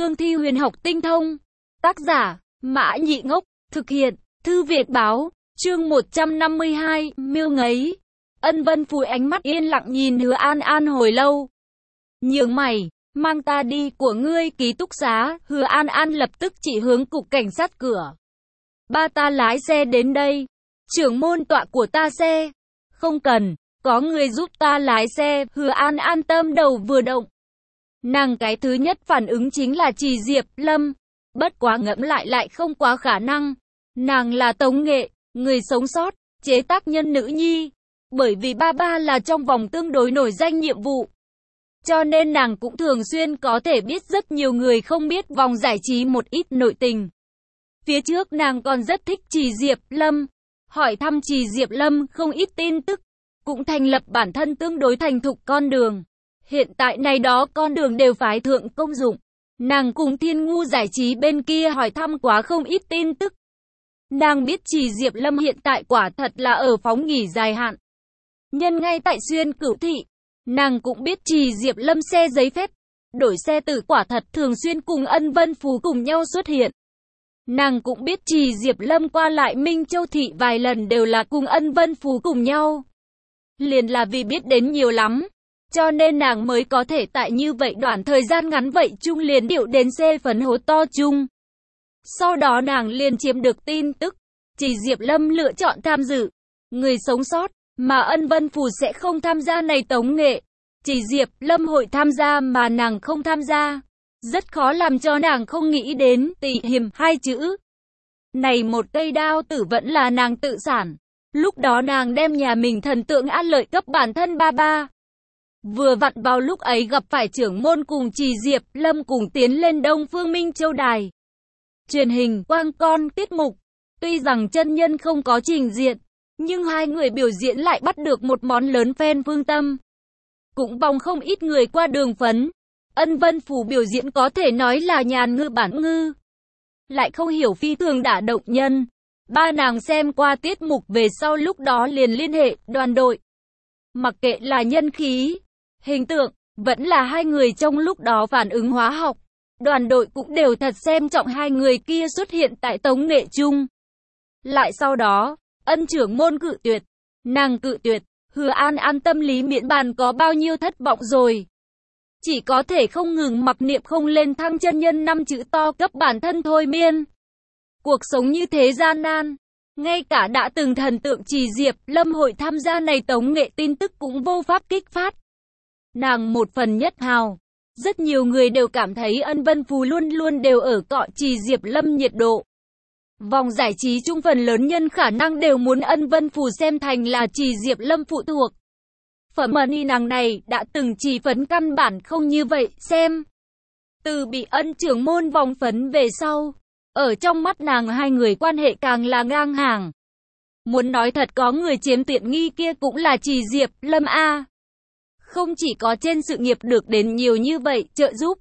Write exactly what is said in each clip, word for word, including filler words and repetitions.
cương thi huyền học tinh thông. Tác giả, Mã Nhị Ngốc, thực hiện, Thư Việt Báo, chương một trăm năm mươi hai, Miêu Ngấy. Ân Vân Phùi ánh mắt yên lặng nhìn Hứa An An hồi lâu. Nhướng mày, mang ta đi của ngươi ký túc xá, Hứa An An lập tức chỉ hướng cục cảnh sát cửa. Ba ta lái xe đến đây, trưởng môn tọa của ta xe. Không cần, có người giúp ta lái xe, Hứa An An tâm đầu vừa động. Nàng cái thứ nhất phản ứng chính là Trì Diệp Lâm, bất quá ngẫm lại lại không quá khả năng. Nàng là Tống Nghệ, người sống sót, chế tác nhân nữ nhi. Bởi vì ba ba là trong vòng tương đối nổi danh nhiệm vụ, cho nên nàng cũng thường xuyên có thể biết rất nhiều người không biết vòng giải trí một ít nội tình. Phía trước nàng còn rất thích Trì Diệp Lâm, hỏi thăm Trì Diệp Lâm không ít tin tức, cũng thành lập bản thân tương đối thành thục con đường. Hiện tại này đó con đường đều phái thượng công dụng. Nàng cùng Thiên Ngu giải trí bên kia hỏi thăm quá không ít tin tức. Nàng biết Trì Diệp Lâm hiện tại quả thật là ở phóng nghỉ dài hạn. Nhân ngay tại Xuyên Cửu Thị, nàng cũng biết Trì Diệp Lâm xe giấy phép, đổi xe tử quả thật thường xuyên cùng Ân Vân Phú cùng nhau xuất hiện. Nàng cũng biết Trì Diệp Lâm qua lại Minh Châu Thị vài lần đều là cùng Ân Vân Phú cùng nhau. Liền là vì biết đến nhiều lắm, cho nên nàng mới có thể tại như vậy đoạn thời gian ngắn vậy chung liền điệu đến xe phấn hố to chung. Sau đó nàng liền chiếm được tin tức, Trì Diệp Lâm lựa chọn tham dự, người sống sót, mà Ân Vân Phù sẽ không tham gia này Tống Nghệ. Trì Diệp Lâm hội tham gia mà nàng không tham gia, rất khó làm cho nàng không nghĩ đến tỳ hiềm hai chữ. Này một cây đao tử vẫn là nàng tự sản, lúc đó nàng đem nhà mình thần tượng An Lợi cấp bản thân ba ba. Vừa vặn vào lúc ấy gặp phải trưởng môn cùng Trì Diệp Lâm cùng tiến lên Đông Phương Minh Châu Đài. Truyền hình quang con tiết mục, tuy rằng chân nhân không có trình diện, nhưng hai người biểu diễn lại bắt được một món lớn fan phương tâm. Cũng vòng không ít người qua đường phấn. Ân Vân Phù biểu diễn có thể nói là nhàn ngư bản ngư, lại không hiểu phi thường đả động nhân. Ba nàng xem qua tiết mục về sau lúc đó liền liên hệ đoàn đội. Mặc kệ là nhân khí, hình tượng, vẫn là hai người trong lúc đó phản ứng hóa học, đoàn đội cũng đều thật xem trọng hai người kia xuất hiện tại Tống Nghệ chung. Lại sau đó, Ân trưởng môn cự tuyệt, nàng cự tuyệt, Hứa An An tâm lý miễn bàn có bao nhiêu thất vọng rồi. Chỉ có thể không ngừng mặc niệm không lên thăng chân nhân năm chữ to cấp bản thân thôi miên. Cuộc sống như thế gian nan, ngay cả đã từng thần tượng Trì Diệp Lâm hội tham gia này Tống Nghệ tin tức cũng vô pháp kích phát. Nàng một phần nhất hào, rất nhiều người đều cảm thấy Ân Vân Phù luôn luôn đều ở cọ Trì Diệp Lâm nhiệt độ. Vòng giải trí chung phần lớn nhân khả năng đều muốn Ân Vân Phù xem thành là Trì Diệp Lâm phụ thuộc. Phẩm mani nàng này đã từng chỉ phấn căn bản không như vậy xem. Từ bị Ân trưởng môn vòng phấn về sau, ở trong mắt nàng hai người quan hệ càng là ngang hàng. Muốn nói thật có người chiếm tiện nghi kia cũng là Trì Diệp Lâm A. Không chỉ có trên sự nghiệp được đến nhiều như vậy trợ giúp.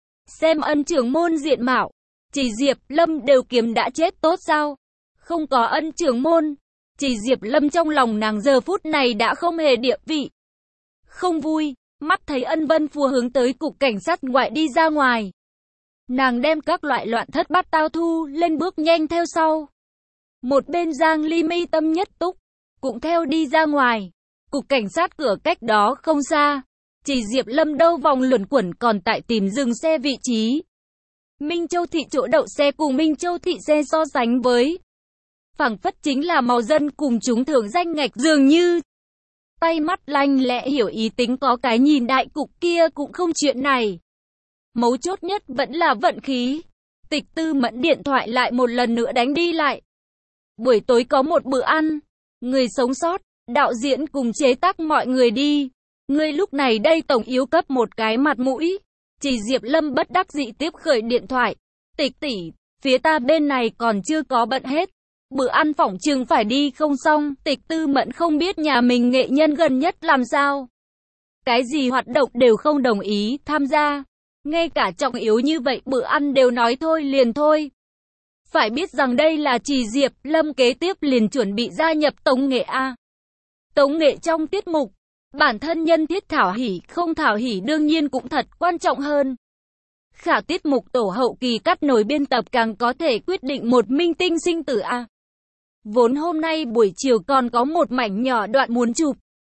Xem Ân trưởng môn diện mạo, Trì Diệp Lâm đều kiếm đã chết tốt sao? Không có Ân trưởng môn, Trì Diệp Lâm trong lòng nàng giờ phút này đã không hề địa vị. Không vui, mắt thấy Ân Vân Phù hướng tới cục cảnh sát ngoại đi ra ngoài. Nàng đem các loại loạn thất bát tao thu lên bước nhanh theo sau. Một bên Giang Ly mi tâm nhất túc, cũng theo đi ra ngoài. Cục cảnh sát cửa cách đó không xa. Trì Diệp Lâm đâu vòng luẩn quẩn còn tại tìm dừng xe vị trí. Minh Châu Thị chỗ đậu xe cùng Minh Châu Thị xe so sánh với, phảng phất chính là màu dân cùng chúng thưởng danh ngạch dường như. Tay mắt lanh lẹ hiểu ý tính có cái nhìn đại cục kia cũng không chuyện này. Mấu chốt nhất vẫn là vận khí. Tịch Tư Mẫn điện thoại lại một lần nữa đánh đi lại. Buổi tối có một bữa ăn, người sống sót, đạo diễn cùng chế tác mọi người đi. Ngươi lúc này đây tổng yếu cấp một cái mặt mũi. Trì Diệp Lâm bất đắc dĩ tiếp khởi điện thoại. Tịch tỷ, phía ta bên này còn chưa có bận hết. Bữa ăn phỏng chừng phải đi không xong. Tịch Tư Mẫn không biết nhà mình nghệ nhân gần nhất làm sao. Cái gì hoạt động đều không đồng ý tham gia. Ngay cả trọng yếu như vậy bữa ăn đều nói thôi liền thôi. Phải biết rằng đây là Trì Diệp Lâm kế tiếp liền chuẩn bị gia nhập Tống Nghệ A. Tống Nghệ trong tiết mục, bản thân nhân thiết thảo hỉ không thảo hỉ đương nhiên cũng thật quan trọng hơn. Khả tiết mục tổ hậu kỳ cắt nối biên tập càng có thể quyết định một minh tinh sinh tử a. Vốn hôm nay buổi chiều còn có một mảnh nhỏ đoạn muốn chụp.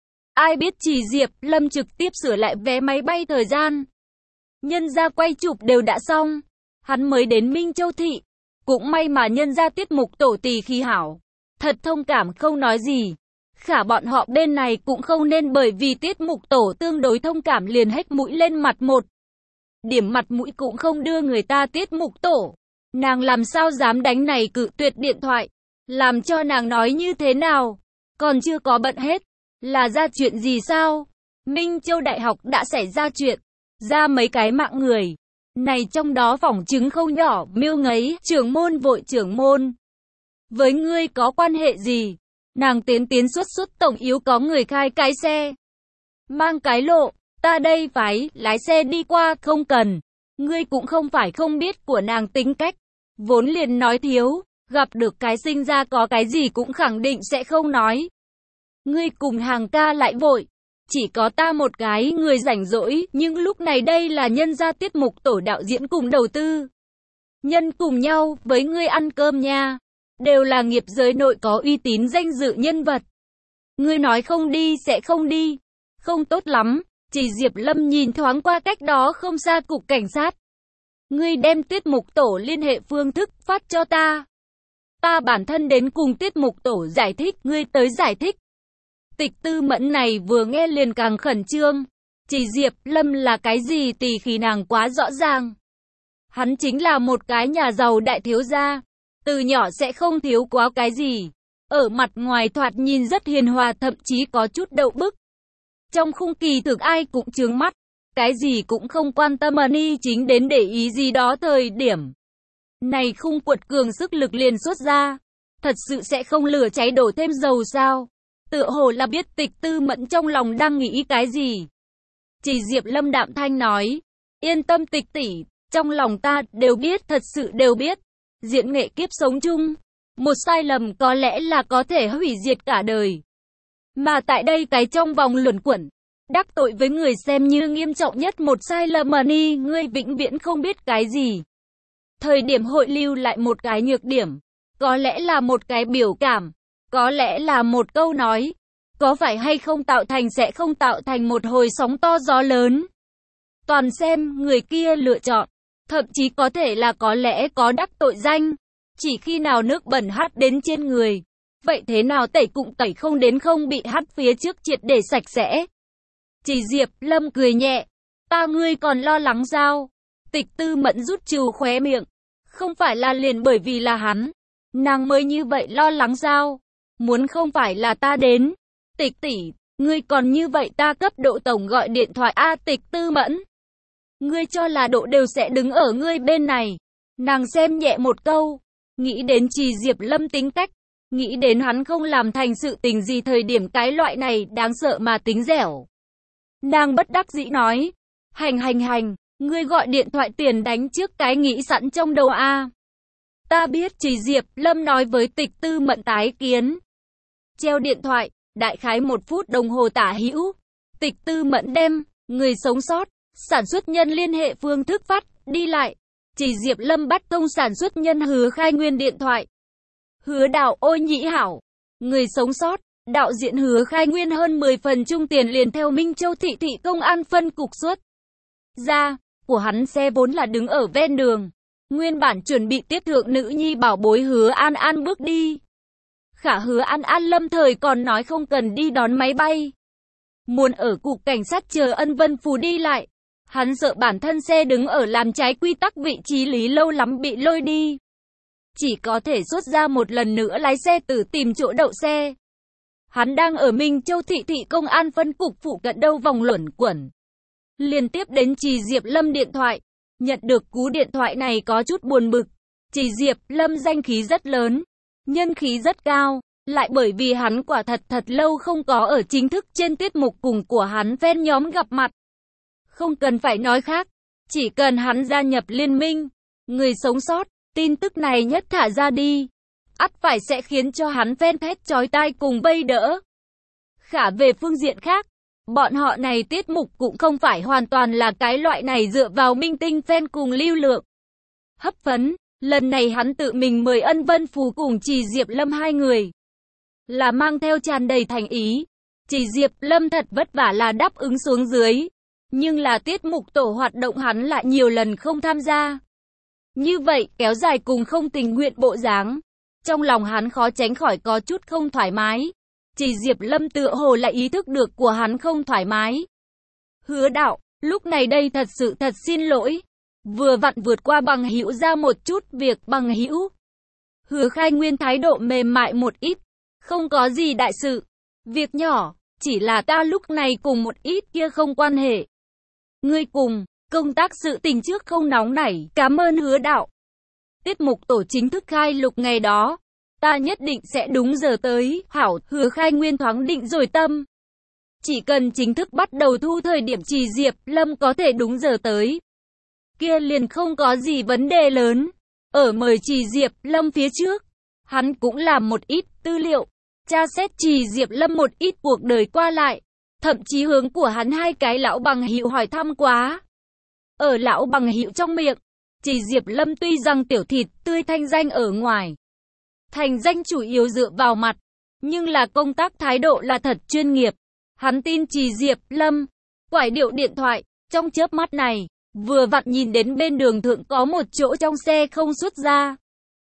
Ai biết chỉ Diệp Lâm trực tiếp sửa lại vé máy bay thời gian. Nhân ra quay chụp đều đã xong. Hắn mới đến Minh Châu Thị. Cũng may mà nhân ra tiết mục tổ tỳ khí hảo. Thật thông cảm không nói gì. Khả bọn họ bên này cũng không nên bởi vì tiết mục tổ tương đối thông cảm liền hếch mũi lên mặt một. Điểm mặt mũi cũng không đưa người ta tiết mục tổ. Nàng làm sao dám đánh này cự tuyệt điện thoại. Làm cho nàng nói như thế nào. Còn chưa có bận hết. Là ra chuyện gì sao? Minh Châu Đại học đã xảy ra chuyện. Ra mấy cái mạng người. Này trong đó phỏng chứng không nhỏ. Miêu ngấy, trưởng môn vội trưởng môn. Với ngươi có quan hệ gì? Nàng tiến tiến xuất xuất tổng yếu có người khai cái xe. Mang cái lộ. Ta đây phải lái xe đi qua không cần. Ngươi cũng không phải không biết của nàng tính cách. Vốn liền nói thiếu. Gặp được cái sinh ra có cái gì cũng khẳng định sẽ không nói. Ngươi cùng hàng ca lại vội. Chỉ có ta một cái người rảnh rỗi. Nhưng lúc này đây là nhân gia tiết mục tổ đạo diễn cùng đầu tư. Nhân cùng nhau với ngươi ăn cơm nha. Đều là nghiệp giới nội có uy tín danh dự nhân vật. Ngươi nói không đi sẽ không đi. Không tốt lắm. Chỉ Diệp Lâm nhìn thoáng qua cách đó không xa cục cảnh sát. Ngươi đem tiết mục tổ liên hệ phương thức phát cho ta. Ta bản thân đến cùng tiết mục tổ giải thích, ngươi tới giải thích. Tịch Tư Mẫn này vừa nghe liền càng khẩn trương. Chỉ Diệp Lâm là cái gì tỳ khí nàng quá rõ ràng. Hắn chính là một cái nhà giàu đại thiếu gia. Từ nhỏ sẽ không thiếu quá cái gì. Ở mặt ngoài thoạt nhìn rất hiền hòa thậm chí có chút đậu bức. Trong khung kỳ thực ai cũng chướng mắt. Cái gì cũng không quan tâm money chính đến để ý gì đó thời điểm. Này khung quật cường sức lực liền xuất ra. Thật sự sẽ không lửa cháy đổ thêm dầu sao. Tựa hồ là biết Tịch Tư Mẫn trong lòng đang nghĩ cái gì. Chỉ Diệp Lâm đạm thanh nói. Yên tâm Tịch tỷ, trong lòng ta đều biết, thật sự đều biết. Diễn nghệ kiếp sống chung. Một sai lầm có lẽ là có thể hủy diệt cả đời. Mà tại đây cái trong vòng luẩn quẩn. Đắc tội với người xem như nghiêm trọng nhất một sai lầm mà ni, ngươi vĩnh viễn không biết cái gì. Thời điểm hội lưu lại một cái nhược điểm. Có lẽ là một cái biểu cảm. Có lẽ là một câu nói. Có phải hay không tạo thành sẽ không tạo thành một hồi sóng to gió lớn. Toàn xem người kia lựa chọn. Thậm chí có thể là có lẽ có đắc tội danh. Chỉ khi nào nước bẩn hắt đến trên người. Vậy thế nào tẩy cũng tẩy không đến không bị hắt phía trước triệt để sạch sẽ. Chỉ Diệp Lâm cười nhẹ. Ta ngươi còn lo lắng sao? Tịch Tư Mẫn rút trừ khóe miệng. Không phải là liền bởi vì là hắn. Nàng mới như vậy lo lắng sao? Muốn không phải là ta đến. Tịch tỷ, ngươi còn như vậy ta cấp Độ tổng gọi điện thoại a. Tịch Tư Mẫn. Ngươi cho là Độ đều sẽ đứng ở ngươi bên này. Nàng xem nhẹ một câu. Nghĩ đến Trì Diệp Lâm tính cách. Nghĩ đến hắn không làm thành sự tình gì thời điểm cái loại này đáng sợ mà tính dẻo. Nàng bất đắc dĩ nói. Hành hành hành, ngươi gọi điện thoại tiền đánh trước cái nghĩ sẵn trong đầu a. Ta biết. Trì Diệp Lâm nói với Tịch Tư Mẫn tái kiến. Treo điện thoại, đại khái một phút đồng hồ tả hữu. Tịch Tư Mẫn đem người sống sót, sản xuất nhân liên hệ phương thức phát đi lại. Trì Diệp Lâm bắt thông sản xuất nhân Hứa Khai Nguyên điện thoại. Hứa Đạo ôi nhĩ hảo, người sống sót, đạo diễn Hứa Khai Nguyên hơn mười phần chung tiền liền theo Minh Châu thị thị công an phân cục xuất ra, của hắn xe vốn là đứng ở ven đường. Nguyên bản chuẩn bị tiếp thượng nữ nhi bảo bối Hứa An An bước đi. Khả Hứa An An lâm thời còn nói không cần đi đón máy bay. Muốn ở cục cảnh sát chờ Ân Vân Phù đi lại. Hắn sợ bản thân xe đứng ở làm trái quy tắc vị trí lý lâu lắm bị lôi đi. Chỉ có thể xuất ra một lần nữa lái xe tử tìm chỗ đậu xe. Hắn đang ở Minh Châu thị thị công an phân cục phụ cận đâu vòng luẩn quẩn. Liên tiếp đến Trì Diệp Lâm điện thoại. Nhận được cú điện thoại này có chút buồn bực. Trì Diệp Lâm danh khí rất lớn. Nhân khí rất cao. Lại bởi vì hắn quả thật thật lâu không có ở chính thức trên tiết mục cùng của hắn fan nhóm gặp mặt. Không cần phải nói khác. Chỉ cần hắn gia nhập liên minh. Người sống sót. Tin tức này nhất thả ra đi. Ắt phải sẽ khiến cho hắn fan thét chói tai cùng vây đỡ. Khả về phương diện khác. Bọn họ này tiết mục cũng không phải hoàn toàn là cái loại này dựa vào minh tinh fan cùng lưu lượng hấp phấn. Lần này hắn tự mình mời Ân Vân Phù cùng Trì Diệp Lâm hai người, là mang theo tràn đầy thành ý. Trì Diệp Lâm thật vất vả là đáp ứng xuống dưới, nhưng là tiết mục tổ hoạt động hắn lại nhiều lần không tham gia. Như vậy, kéo dài cùng không tình nguyện bộ dáng. Trong lòng hắn khó tránh khỏi có chút không thoải mái. Trì Diệp Lâm tựa hồ lại ý thức được của hắn không thoải mái. Hứa đạo, lúc này đây thật sự thật xin lỗi. Vừa vặn vượt qua Bằng Hữu ra một chút việc Bằng Hữu. Hứa Khai Nguyên thái độ mềm mại một ít. Không có gì đại sự. Việc nhỏ, chỉ là ta lúc này cùng một ít kia không quan hệ. Ngươi cùng, công tác sự tình trước không nóng nảy, cảm ơn Hứa đạo. Tiết mục tổ chính thức khai lục ngày đó. Ta nhất định sẽ đúng giờ tới, hảo, Hứa Khai Nguyên thoáng định rồi tâm. Chỉ cần chính thức bắt đầu thu thời điểm Trì Diệp Lâm có thể đúng giờ tới. Kia liền không có gì vấn đề lớn. Ở mời Trì Diệp Lâm phía trước, hắn cũng làm một ít tư liệu, tra xét Trì Diệp Lâm một ít cuộc đời qua lại. Thậm chí hướng của hắn hai cái lão bằng hữu hỏi thăm quá. Ở lão bằng hữu trong miệng, Trì Diệp Lâm tuy rằng tiểu thịt tươi thanh danh ở ngoài, thành danh chủ yếu dựa vào mặt, nhưng là công tác thái độ là thật chuyên nghiệp. Hắn tin Trì Diệp Lâm, quải điệu điện thoại, trong chớp mắt này, vừa vặn nhìn đến bên đường thượng có một chỗ trong xe không xuất ra.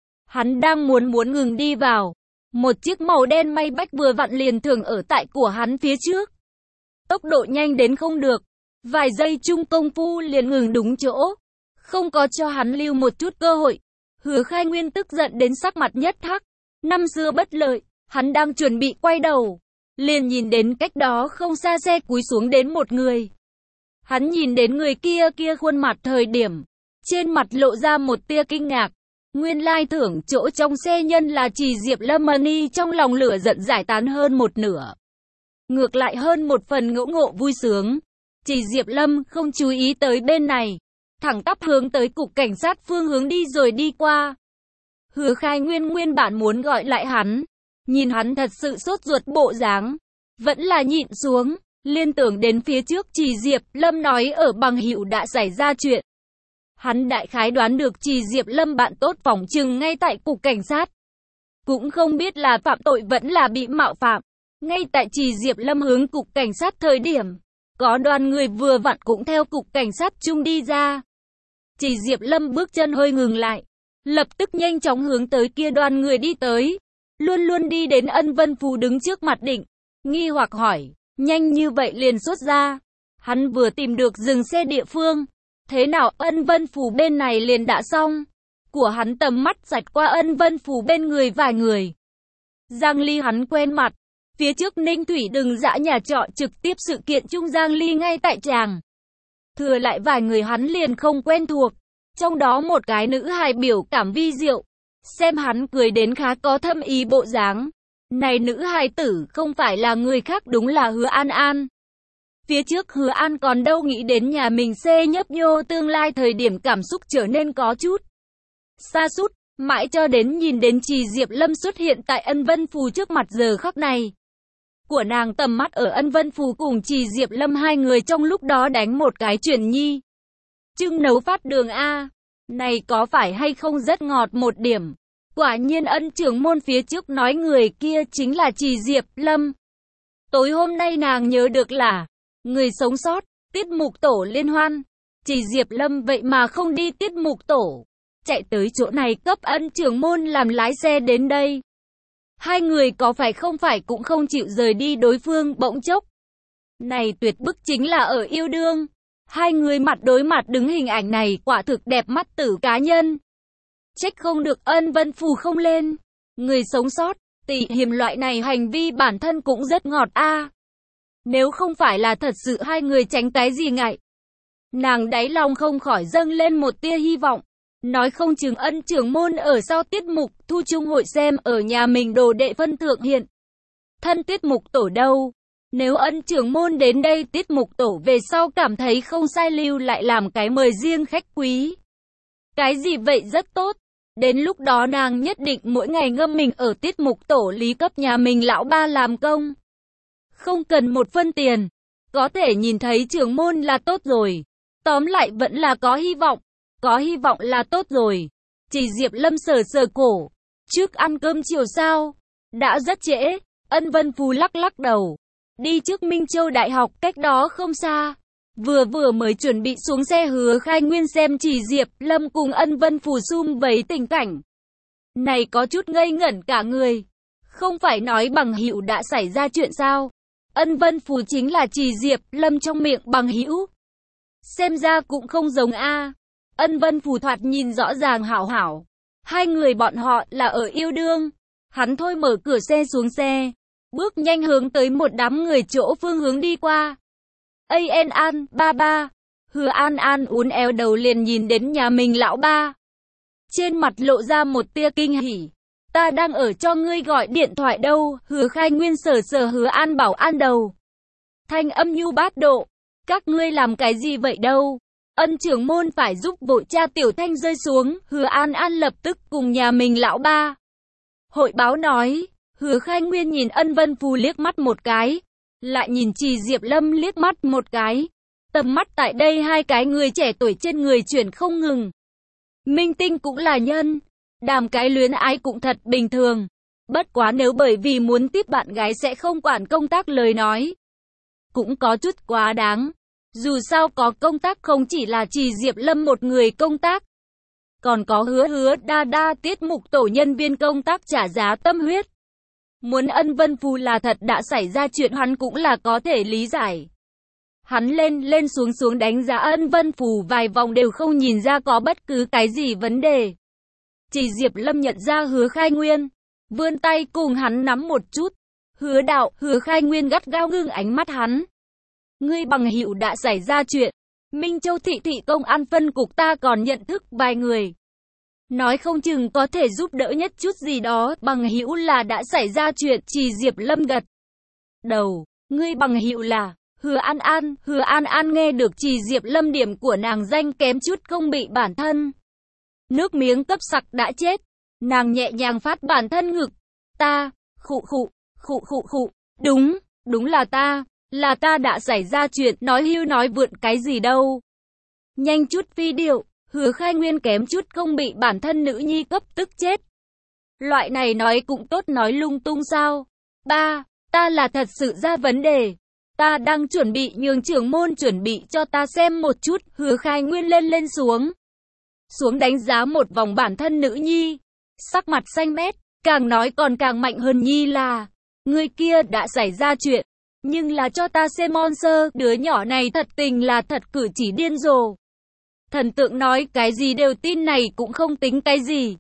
Hắn đang muốn muốn ngừng đi vào, một chiếc màu đen may bách vừa vặn liền thường ở tại của hắn phía trước. Tốc độ nhanh đến không được, vài giây chung công phu liền ngừng đúng chỗ, không có cho hắn lưu một chút cơ hội. Hứa Khai Nguyên tức giận đến sắc mặt nhất hắc, năm xưa bất lợi, hắn đang chuẩn bị quay đầu, liền nhìn đến cách đó không xa xe cúi xuống đến một người. Hắn nhìn đến người kia kia khuôn mặt thời điểm, trên mặt lộ ra một tia kinh ngạc. Nguyên lai thưởng chỗ trong xe nhân là Trì Diệp Lâm Money, trong lòng lửa giận giải tán hơn một nửa. Ngược lại hơn một phần ngưỡng ngộ vui sướng. Trì Diệp Lâm không chú ý tới bên này, thẳng tắp hướng tới cục cảnh sát phương hướng đi rồi đi qua. Hứa Khai Nguyên nguyên bản muốn gọi lại hắn, nhìn hắn thật sự sốt ruột bộ dáng, vẫn là nhịn xuống, liên tưởng đến phía trước Trì Diệp Lâm nói ở Bằng Hữu đã xảy ra chuyện. Hắn đại khái đoán được Trì Diệp Lâm bạn tốt phỏng chừng ngay tại cục cảnh sát, cũng không biết là phạm tội vẫn là bị mạo phạm. Ngay tại Trì Diệp Lâm hướng cục cảnh sát thời điểm, có đoàn người vừa vặn cũng theo cục cảnh sát chung đi ra. Trì Diệp Lâm bước chân hơi ngừng lại, lập tức nhanh chóng hướng tới kia đoàn người đi tới, luôn luôn đi đến Ân Vân Phù đứng trước mặt định, nghi hoặc hỏi, nhanh như vậy liền xuất ra. Hắn vừa tìm được dừng xe địa phương, thế nào Ân Vân Phù bên này liền đã xong. Của hắn tầm mắt dạch qua Ân Vân Phù bên người vài người. Giang Ly hắn quen mặt, phía trước Ninh Thủy đừng dã nhà trọ trực tiếp sự kiện chung Giang Ly ngay tại tràng. Thừa lại vài người hắn liền không quen thuộc, trong đó một cái nữ hài biểu cảm vi diệu, xem hắn cười đến khá có thâm ý bộ dáng. Này nữ hài tử không phải là người khác, đúng là Hứa An An. Phía trước Hứa An còn đâu nghĩ đến nhà mình xê nhấp nhô tương lai thời điểm cảm xúc trở nên có chút sa sút, mãi cho đến nhìn đến Trì Diệp Lâm xuất hiện tại Ân Vân Phù trước mặt giờ khắc này. Của nàng tầm mắt ở Ân Vân Phù cùng Trì Diệp Lâm hai người trong lúc đó đánh một cái chuyển nhi. Trưng nấu phát đường A, này có phải hay không rất ngọt một điểm. Quả nhiên Ân trưởng môn phía trước nói người kia chính là Trì Diệp Lâm. Tối hôm nay nàng nhớ được là người sống sót, tiết mục tổ liên hoan. Trì Diệp Lâm vậy mà không đi tiết mục tổ, chạy tới chỗ này cấp Ân trưởng môn làm lái xe đến đây. Hai người có phải không phải cũng không chịu rời đi đối phương bỗng chốc. Này tuyệt bức chính là ở yêu đương. Hai người mặt đối mặt đứng hình ảnh này quả thực đẹp mắt tử cá nhân. Trách không được Ân Vân Phù không lên. Người sống sót, tỉ hiểm loại này hành vi bản thân cũng rất ngọt a. Nếu không phải là thật sự hai người tránh cái gì ngại, nàng đáy lòng không khỏi dâng lên một tia hy vọng. Nói không chừng Ân trưởng môn ở sau tiết mục thu chung hội xem ở nhà mình đồ đệ phân thượng hiện thân tiết mục tổ đâu. Nếu Ân trưởng môn đến đây tiết mục tổ về sau cảm thấy không sai lưu lại làm cái mời riêng khách quý. Cái gì vậy rất tốt. Đến lúc đó nàng nhất định mỗi ngày ngâm mình ở tiết mục tổ lý cấp nhà mình lão ba làm công. Không cần một phân tiền. Có thể nhìn thấy trưởng môn là tốt rồi. Tóm lại vẫn là có hy vọng. Có hy vọng là tốt rồi. Chỉ Diệp Lâm sờ sờ cổ. Trước ăn cơm chiều sao? Đã rất trễ. Ân Vân Phù lắc lắc đầu. Đi trước Minh Châu Đại học, cách đó không xa. Vừa vừa mới chuẩn bị xuống xe, Hứa Khai Nguyên xem Chỉ Diệp Lâm cùng Ân Vân Phù sum vấy tình cảnh này có chút ngây ngẩn cả người. Không phải nói bằng hữu đã xảy ra chuyện sao? Ân Vân Phù chính là Chỉ Diệp Lâm trong miệng bằng hữu. Xem ra cũng không giống a. Ân Vân Phù thoạt nhìn rõ ràng hảo hảo. Hai người bọn họ là ở yêu đương. Hắn thôi mở cửa xe xuống xe. Bước nhanh hướng tới một đám người chỗ phương hướng đi qua. An An, ba ba. Hứa An An uốn éo đầu liền nhìn đến nhà mình lão ba. Trên mặt lộ ra một tia kinh hỉ. Ta đang ở cho ngươi gọi điện thoại đâu. Hứa Khai Nguyên sờ sờ Hứa An Bảo An đầu. Thanh âm nhu bát độ. Các ngươi làm cái gì vậy đâu? Ân trưởng môn phải giúp vội cha. Tiểu thanh rơi xuống. Hứa An An lập tức cùng nhà mình lão ba hội báo nói. Hứa Khai Nguyên nhìn Ân Vân Phù liếc mắt một cái. Lại nhìn Chỉ Diệp Lâm liếc mắt một cái. Tầm mắt tại đây hai cái người trẻ tuổi trên người chuyển không ngừng. Minh tinh cũng là nhân. Đàm cái luyến ái cũng thật bình thường. Bất quá nếu bởi vì muốn tiếp bạn gái sẽ không quản công tác lời nói. Cũng có chút quá đáng. Dù sao có công tác không chỉ là Chỉ Diệp Lâm một người công tác. Còn có hứa hứa đa đa tiết mục tổ nhân viên công tác trả giá tâm huyết. Muốn Ân Vân Phù là thật đã xảy ra chuyện hắn cũng là có thể lý giải. Hắn lên lên xuống xuống đánh giá Ân Vân Phù vài vòng đều không nhìn ra có bất cứ cái gì vấn đề. Chỉ Diệp Lâm nhận ra Hứa Khai Nguyên. Vươn tay cùng hắn nắm một chút. Hứa đạo, Hứa Khai Nguyên gắt gao ngưng ánh mắt hắn. Ngươi bằng hữu đã xảy ra chuyện. Minh Châu thị thị công an phân cục ta còn nhận thức vài người. Nói không chừng có thể giúp đỡ nhất chút gì đó. Bằng hữu là đã xảy ra chuyện. Chỉ Diệp Lâm gật đầu. Ngươi bằng hữu là Hứa An An. Hứa An An nghe được Chỉ Diệp Lâm điểm của nàng danh kém chút không bị bản thân. Nước miếng cấp sặc đã chết. Nàng nhẹ nhàng phát bản thân ngực. Ta, khụ khụ, khụ khụ khụ. Đúng, đúng là ta. Là ta đã xảy ra chuyện. Nói hưu nói vượn cái gì đâu. Nhanh chút phi điệu. Hứa Khai Nguyên kém chút không bị bản thân nữ nhi cấp tức chết. Loại này nói cũng tốt nói lung tung sao. Ba, ta là thật sự ra vấn đề. Ta đang chuẩn bị nhường trưởng môn chuẩn bị cho ta xem một chút. Hứa Khai Nguyên lên lên xuống. Xuống đánh giá một vòng bản thân nữ nhi. Sắc mặt xanh mét. Càng nói còn càng mạnh hơn nhi là. Người kia đã xảy ra chuyện. Nhưng là cho ta xem monster. Đứa nhỏ này thật tình là thật cử chỉ điên rồ. Thần tượng nói cái gì đều tin này cũng không tính cái gì.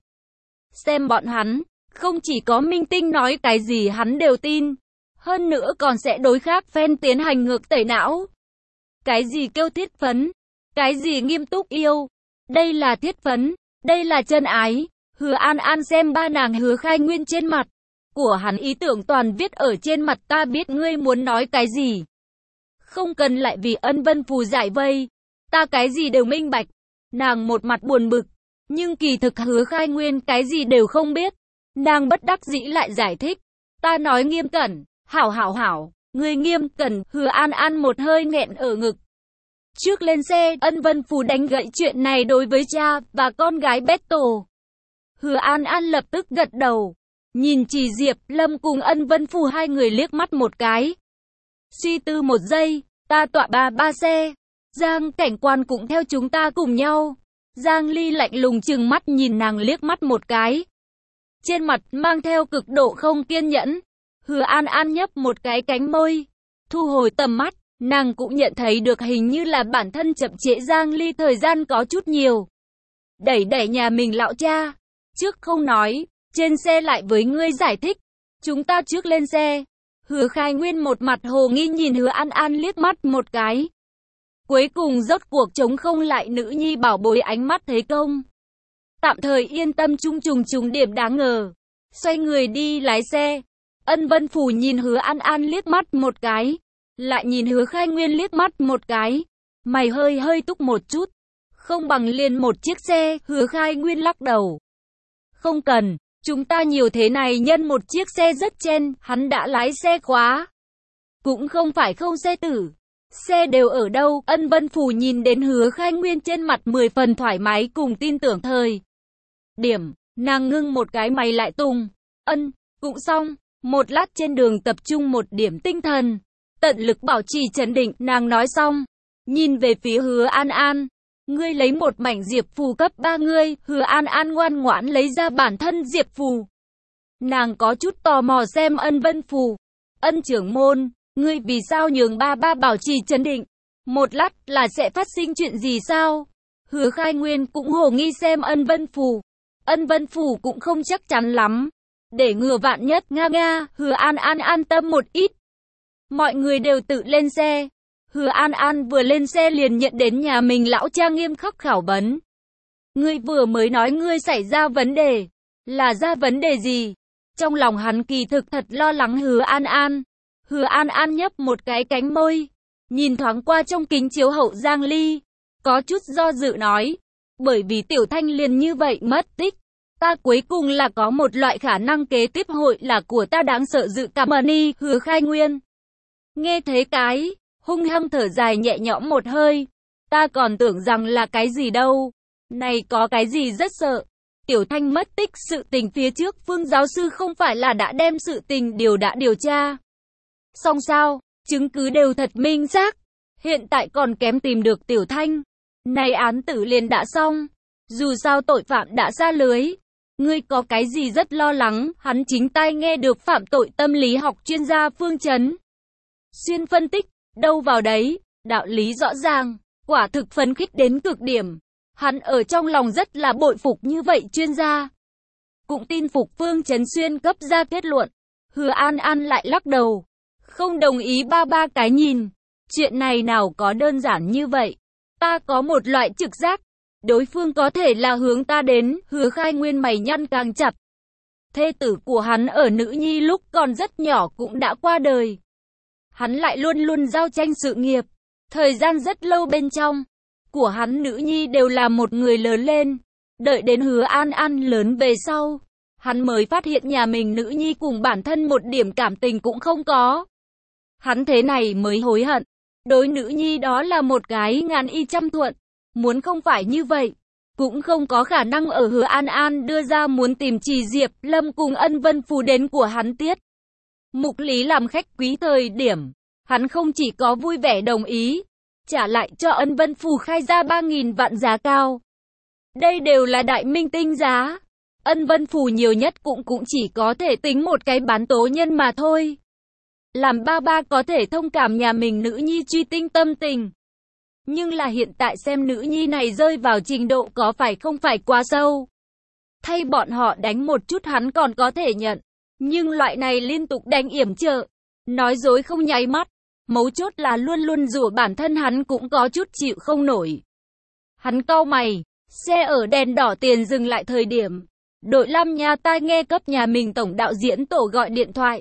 Xem bọn hắn. Không chỉ có minh tinh nói cái gì hắn đều tin. Hơn nữa còn sẽ đối khác fan tiến hành ngược tẩy não. Cái gì kêu thiết phấn. Cái gì nghiêm túc yêu. Đây là thiết phấn. Đây là chân ái. Hứa An An xem ba nàng Hứa Khai Nguyên trên mặt. Của hắn ý tưởng toàn viết ở trên mặt. Ta biết ngươi muốn nói cái gì. Không cần lại vì Ân Vân Phù giải vây. Ta cái gì đều minh bạch. Nàng một mặt buồn bực. Nhưng kỳ thực Hứa Khai Nguyên cái gì đều không biết. Nàng bất đắc dĩ lại giải thích. Ta nói nghiêm cẩn. Hảo hảo hảo. Người nghiêm cẩn. Hứa An An một hơi nghẹn ở ngực. Trước lên xe, Ân Vân Phù đánh gãy chuyện này đối với cha và con gái Battle. Hứa An An lập tức gật đầu. Nhìn Chỉ Diệp Lâm cùng Ân Vân Phù hai người liếc mắt một cái. Suy tư một giây. Ta tọa ba ba xe. Giang cảnh quan cũng theo chúng ta cùng nhau. Giang Ly lạnh lùng trừng mắt nhìn nàng liếc mắt một cái. Trên mặt mang theo cực độ không kiên nhẫn. Hứa An An nhấp một cái cánh môi. Thu hồi tầm mắt. Nàng cũng nhận thấy được hình như là bản thân chậm trễ Giang Ly thời gian có chút nhiều. Đẩy đẩy nhà mình lão cha. Trước không nói. Trên xe lại với ngươi giải thích. Chúng ta trước lên xe. Hứa Khai Nguyên một mặt hồ nghi nhìn Hứa An An liếc mắt một cái. Cuối cùng rốt cuộc chống không lại nữ nhi bảo bối ánh mắt thấy công. Tạm thời yên tâm chung trùng trùng điểm đáng ngờ. Xoay người đi lái xe. Ân Vân Phù nhìn Hứa An An liếc mắt một cái. Lại nhìn Hứa Khai Nguyên liếc mắt một cái. Mày hơi hơi túc một chút. Không bằng liền một chiếc xe. Hứa Khai Nguyên lắc đầu. Không cần. Chúng ta nhiều thế này nhân một chiếc xe rất chen. Hắn đã lái xe khóa. Cũng không phải không xe tử. Xe đều ở đâu? Ân Vân Phù nhìn đến Hứa Khai Nguyên trên mặt mười phần thoải mái cùng tin tưởng thời điểm, nàng ngưng một cái mày lại tùng. Ân, cũng xong, một lát trên đường tập trung một điểm tinh thần, tận lực bảo trì trấn định, nàng nói xong, nhìn về phía Hứa An An. Ngươi lấy một mảnh diệp phù cấp ba ngươi, Hứa An An ngoan ngoãn lấy ra bản thân diệp phù. Nàng có chút tò mò xem Ân Vân Phù. Ân trưởng môn, ngươi vì sao nhường ba ba bảo trì trấn định? Một lát là sẽ phát sinh chuyện gì sao? Hứa Khai Nguyên cũng hồ nghi xem Ân Vân Phù. Ân Vân Phù cũng không chắc chắn lắm. Để ngừa vạn nhất, nga nga, Hứa An An an tâm một ít. Mọi người đều tự lên xe. Hứa An An vừa lên xe liền nhận đến nhà mình lão cha nghiêm khắc khảo vấn. Ngươi vừa mới nói ngươi xảy ra vấn đề. Là ra vấn đề gì? Trong lòng hắn kỳ thực thật lo lắng Hứa An An. Hứa An An nhấp một cái cánh môi, nhìn thoáng qua trong kính chiếu hậu Giang Ly, có chút do dự nói, bởi vì Tiểu Thanh liền như vậy mất tích, ta cuối cùng là có một loại khả năng kế tiếp hội là của ta đáng sợ dự cảm ơn y. Hứa Khai Nguyên nghe thế cái, hung hăng thở dài nhẹ nhõm một hơi, ta còn tưởng rằng là cái gì đâu, này có cái gì rất sợ. Tiểu Thanh mất tích sự tình phía trước Phương giáo sư không phải là đã đem sự tình điều đã điều tra xong sao, chứng cứ đều thật minh xác, hiện tại còn kém tìm được Tiểu Thanh, này án tử liền đã xong, dù sao tội phạm đã ra lưới, ngươi có cái gì rất lo lắng? Hắn chính tai nghe được phạm tội tâm lý học chuyên gia Phương Chấn Xuyên phân tích, đâu vào đấy, đạo lý rõ ràng, quả thực phấn khích đến cực điểm, hắn ở trong lòng rất là bội phục như vậy chuyên gia, cũng tin phục Phương Chấn Xuyên cấp ra kết luận. Hứa An An lại lắc đầu, không đồng ý ba ba cái nhìn, chuyện này nào có đơn giản như vậy, ta có một loại trực giác, đối phương có thể là hướng ta đến. Hứa Khai Nguyên mày nhăn càng chặt, thê tử của hắn ở nữ nhi lúc còn rất nhỏ cũng đã qua đời, hắn lại luôn luôn giao tranh sự nghiệp, thời gian rất lâu bên trong của hắn nữ nhi đều là một người lớn lên, đợi đến Hứa An An lớn về sau, hắn mới phát hiện nhà mình nữ nhi cùng bản thân một điểm cảm tình cũng không có. Hắn thế này mới hối hận, đối nữ nhi đó là một cái ngàn y trăm thuận, muốn không phải như vậy, cũng không có khả năng ở Hứa An An đưa ra muốn tìm Trì Diệp Lâm cùng Ân Vân Phù đến của hắn tiết. Mục Lý làm khách quý thời điểm, hắn không chỉ có vui vẻ đồng ý, trả lại cho Ân Vân Phù khai ra ba nghìn vạn giá cao. Đây đều là đại minh tinh giá, Ân Vân Phù nhiều nhất cũng cũng chỉ có thể tính một cái bán tố nhân mà thôi. Làm ba ba có thể thông cảm nhà mình nữ nhi truy tinh tâm tình. Nhưng là hiện tại xem nữ nhi này rơi vào trình độ có phải không phải quá sâu. Thay bọn họ đánh một chút hắn còn có thể nhận. Nhưng loại này liên tục đánh yểm trợ, nói dối không nháy mắt. Mấu chốt là luôn luôn rủa bản thân hắn cũng có chút chịu không nổi. Hắn cau mày, xe ở đèn đỏ tiền dừng lại thời điểm. Đội Lam nhà tai nghe cấp nhà mình tổng đạo diễn tổ gọi điện thoại.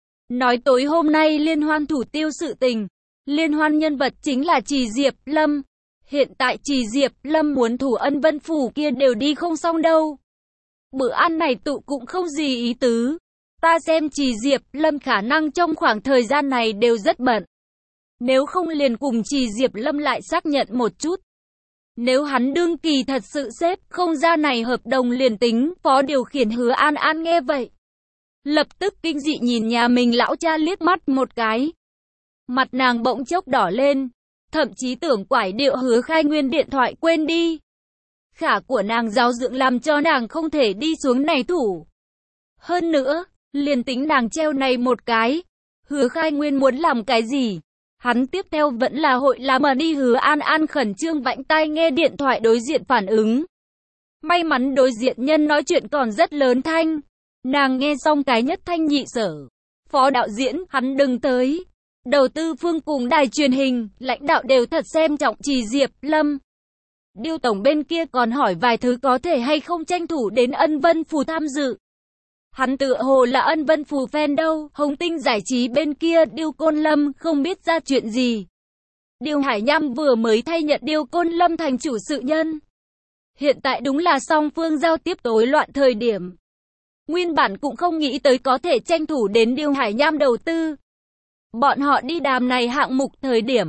Nói tối hôm nay liên hoan thủ tiêu sự tình. Liên hoan nhân vật chính là Trì Diệp Lâm. Hiện tại Trì Diệp Lâm muốn thủ Ân Vân Phù kia đều đi không xong đâu. Bữa ăn này tụ cũng không gì ý tứ. Ta xem Trì Diệp Lâm khả năng trong khoảng thời gian này đều rất bận. Nếu không liền cùng Trì Diệp Lâm lại xác nhận một chút. Nếu hắn đương kỳ thật sự xếp không ra này hợp đồng liền tính. Phó điều khiển Hứa An An nghe vậy, lập tức kinh dị nhìn nhà mình lão cha liếc mắt một cái. Mặt nàng bỗng chốc đỏ lên, thậm chí tưởng quải điệu Hứa Khai Nguyên điện thoại quên đi. Khả của nàng giáo dưỡng làm cho nàng không thể đi xuống này thủ. Hơn nữa, liền tính nàng treo này một cái, Hứa Khai Nguyên muốn làm cái gì? Hắn tiếp theo vẫn là hội làm ở đi. Hứa An An khẩn trương vãnh tai nghe điện thoại đối diện phản ứng. May mắn đối diện nhân nói chuyện còn rất lớn thanh. Nàng nghe xong cái nhất thanh nhị sở. Phó đạo diễn, hắn đừng tới. Đầu tư phương cùng đài truyền hình, lãnh đạo đều thật xem trọng Trì Diệp Lâm. Điêu tổng bên kia còn hỏi vài thứ có thể hay không tranh thủ đến Ân Vân Phù tham dự. Hắn tựa hồ là Ân Vân Phù fan đâu. Hồng Tinh giải trí bên kia Điêu Côn Lâm không biết ra chuyện gì. Điêu Hải Nham vừa mới thay nhận Điêu Côn Lâm thành chủ sự nhân. Hiện tại đúng là song phương giao tiếp tối loạn thời điểm. Nguyên bản cũng không nghĩ tới có thể tranh thủ đến Điêu Hải Nham đầu tư. Bọn họ đi đàm này hạng mục thời điểm,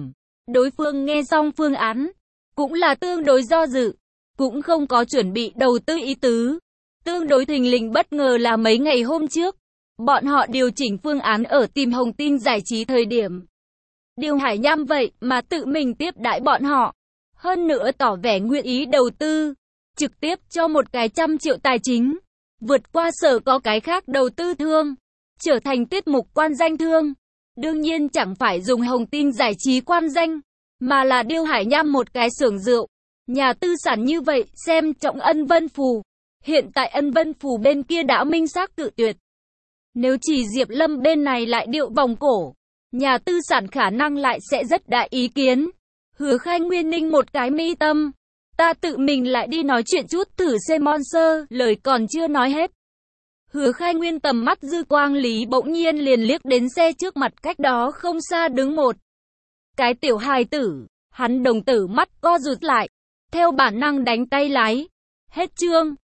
Đối phương nghe xong phương án, cũng là tương đối do dự, cũng không có chuẩn bị đầu tư ý tứ. Tương đối thình lình bất ngờ là mấy ngày hôm trước, bọn họ điều chỉnh phương án ở tìm Hồng Tin Giải trí thời điểm. Điều Hải Nham vậy mà tự mình tiếp đãi bọn họ. Hơn nữa tỏ vẻ nguyện ý đầu tư, trực tiếp cho một cái trăm triệu tài chính, vượt qua sở có cái khác đầu tư thương, trở thành tiết mục quan danh thương. Đương nhiên chẳng phải dùng Hồng Tin Giải trí quan danh, mà là Điêu Hải Nham một cái xưởng rượu, nhà tư sản như vậy, xem trọng Ân Vân Phù. Hiện tại Ân Vân Phù bên kia đã minh xác cự tuyệt. Nếu chỉ Diệp Lâm bên này lại điệu vòng cổ, nhà tư sản khả năng lại sẽ rất đại ý kiến. Hứa Khai Nguyên ninh một cái mi tâm. Ta tự mình lại đi nói chuyện chút thử xem Monster, lời còn chưa nói hết. Hứa Khai Nguyên tầm mắt dư quang lý bỗng nhiên liền liếc đến xe trước mặt cách đó không xa đứng một cái tiểu hài tử. Hắn đồng tử mắt co rụt lại, theo bản năng đánh tay lái. Hết chương.